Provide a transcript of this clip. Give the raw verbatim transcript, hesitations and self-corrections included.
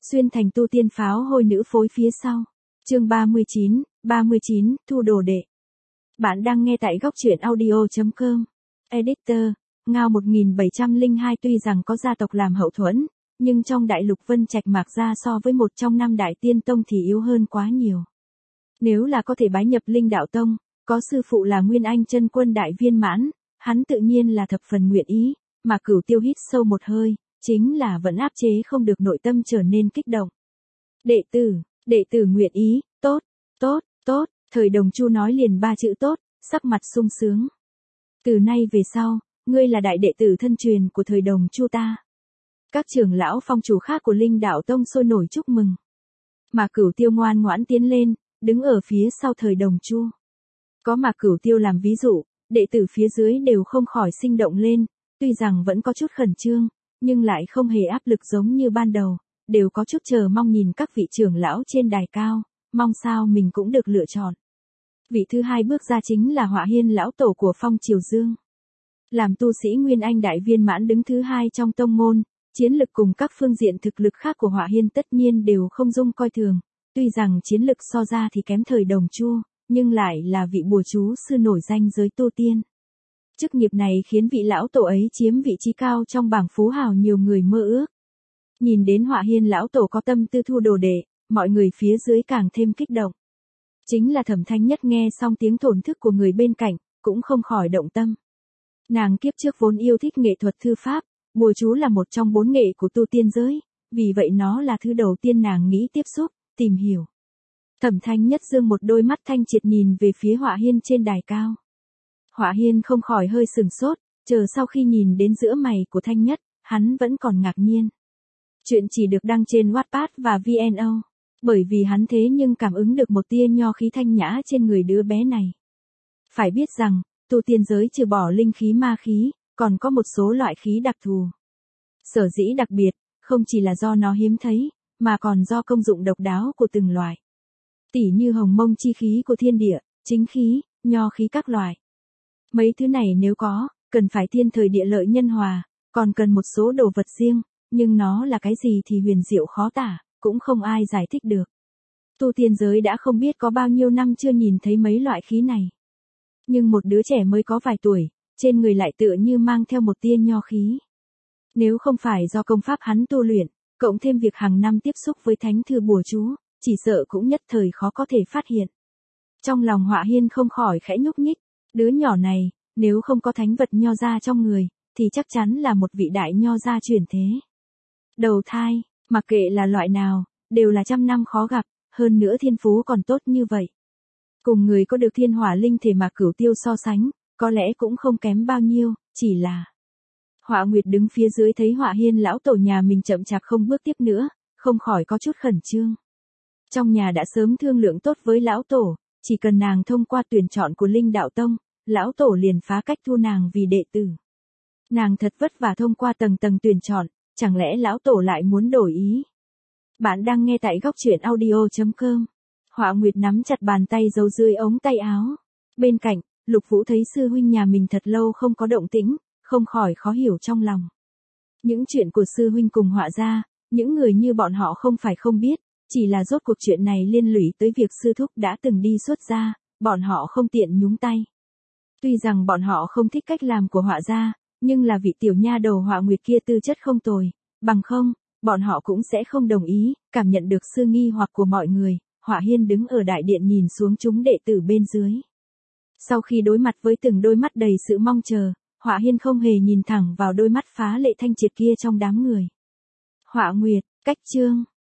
Xuyên thành tu tiên pháo hôi nữ phối phía sau. Chương ba mươi chín, ba mươi chín, thu đồ đệ. Bạn đang nghe tại góc truyện audio chấm com. Editor, Ngao một nghìn bảy trăm lẻ hai tuy rằng có gia tộc làm hậu thuẫn, nhưng trong đại lục Vân Trạch Mạc gia so với một trong năm đại tiên tông thì yếu hơn quá nhiều. Nếu là có thể bái nhập Linh Đạo Tông, có sư phụ là Nguyên Anh chân quân đại viên mãn, hắn tự nhiên là thập phần nguyện ý, mà Cửu Tiêu hít sâu một hơi, chính là vẫn áp chế không được nội tâm trở nên kích động. Đệ tử, đệ tử nguyện ý, tốt, tốt, tốt, Thời Đồng Chu nói liền ba chữ tốt, sắc mặt sung sướng. Từ nay về sau, ngươi là đại đệ tử thân truyền của Thời Đồng Chu ta. Các trưởng lão phong chủ khác của Linh Đạo Tông sôi nổi chúc mừng. Mà Cửu Tiêu ngoan ngoãn tiến lên, đứng ở phía sau Thời Đồng Chu. Có mà Cửu Tiêu làm ví dụ, đệ tử phía dưới đều không khỏi sinh động lên, tuy rằng vẫn có chút khẩn trương, nhưng lại không hề áp lực giống như ban đầu, đều có chút chờ mong nhìn các vị trưởng lão trên đài cao, mong sao mình cũng được lựa chọn. Vị thứ hai bước ra chính là Họa Hiên lão tổ của Phong Triều Dương. Làm tu sĩ Nguyên Anh đại viên mãn đứng thứ hai trong tông môn, chiến lực cùng các phương diện thực lực khác của Họa Hiên tất nhiên đều không dung coi thường, tuy rằng chiến lực so ra thì kém Thời Đồng Chu, nhưng lại là vị bùa chú sư nổi danh giới tu tiên. Chức nghiệp này khiến vị lão tổ ấy chiếm vị trí cao trong bảng phú hào nhiều người mơ ước. Nhìn đến Họa Hiên lão tổ có tâm tư thu đồ đệ, mọi người phía dưới càng thêm kích động. Chính là Thẩm Thanh Nhất nghe xong tiếng thổn thức của người bên cạnh, cũng không khỏi động tâm. Nàng kiếp trước vốn yêu thích nghệ thuật thư pháp, bùa chú là một trong bốn nghệ của tu tiên giới, vì vậy nó là thứ đầu tiên nàng nghĩ tiếp xúc, tìm hiểu. Thẩm Thanh Nhất dương một đôi mắt thanh triệt nhìn về phía Họa Hiên trên đài cao. Họa Hiên không khỏi hơi sừng sốt, chờ sau khi nhìn đến giữa mày của Thanh Nhất, hắn vẫn còn ngạc nhiên. Chuyện chỉ được đăng trên Wattpad và vê en o, bởi vì hắn thế nhưng cảm ứng được một tia nho khí thanh nhã trên người đứa bé này. Phải biết rằng, tu tiên giới trừ bỏ linh khí ma khí, còn có một số loại khí đặc thù. Sở dĩ đặc biệt, không chỉ là do nó hiếm thấy, mà còn do công dụng độc đáo của từng loại. Tỉ như hồng mông chi khí của thiên địa, chính khí, nho khí các loại. Mấy thứ này nếu có, cần phải thiên thời địa lợi nhân hòa, còn cần một số đồ vật riêng, nhưng nó là cái gì thì huyền diệu khó tả, cũng không ai giải thích được. Tu tiên giới đã không biết có bao nhiêu năm chưa nhìn thấy mấy loại khí này. Nhưng một đứa trẻ mới có vài tuổi, trên người lại tựa như mang theo một tia nho khí. Nếu không phải do công pháp hắn tu luyện, cộng thêm việc hàng năm tiếp xúc với thánh thư bùa chú, chỉ sợ cũng nhất thời khó có thể phát hiện. Trong lòng Họa Hiên không khỏi khẽ nhúc nhích, đứa nhỏ này, nếu không có thánh vật nho gia trong người, thì chắc chắn là một vị đại nho gia chuyển thế. Đầu thai, mặc kệ là loại nào, đều là trăm năm khó gặp, hơn nữa thiên phú còn tốt như vậy. Cùng người có được thiên hỏa linh thể mà Cửu Tiêu so sánh, có lẽ cũng không kém bao nhiêu, chỉ là... Họa Nguyệt đứng phía dưới thấy Họa Hiên lão tổ nhà mình chậm chạp không bước tiếp nữa, không khỏi có chút khẩn trương. Trong nhà đã sớm thương lượng tốt với lão tổ, chỉ cần nàng thông qua tuyển chọn của Linh Đạo Tông, lão tổ liền phá cách thu nàng vì đệ tử. Nàng thật vất vả thông qua tầng tầng tuyển chọn, chẳng lẽ lão tổ lại muốn đổi ý? Bạn đang nghe tại góc truyện audio chấm com. Họa Nguyệt nắm chặt bàn tay giấu dưới ống tay áo. Bên cạnh, Lục Vũ thấy sư huynh nhà mình thật lâu không có động tĩnh, không khỏi khó hiểu trong lòng. Những chuyện của sư huynh cùng Họa gia, những người như bọn họ không phải không biết, chỉ là rốt cuộc chuyện này liên lụy tới việc sư thúc đã từng đi xuất gia, bọn họ không tiện nhúng tay. Tuy rằng bọn họ không thích cách làm của Họa gia, nhưng là vị tiểu nha đầu Họa Nguyệt kia tư chất không tồi, bằng không, bọn họ cũng sẽ không đồng ý. Cảm nhận được sự nghi hoặc của mọi người, Họa Hiên đứng ở đại điện nhìn xuống chúng đệ tử bên dưới. Sau khi đối mặt với từng đôi mắt đầy sự mong chờ, Họa Hiên không hề nhìn thẳng vào đôi mắt phá lệ thanh triệt kia trong đám người. Họa Nguyệt, cách chương.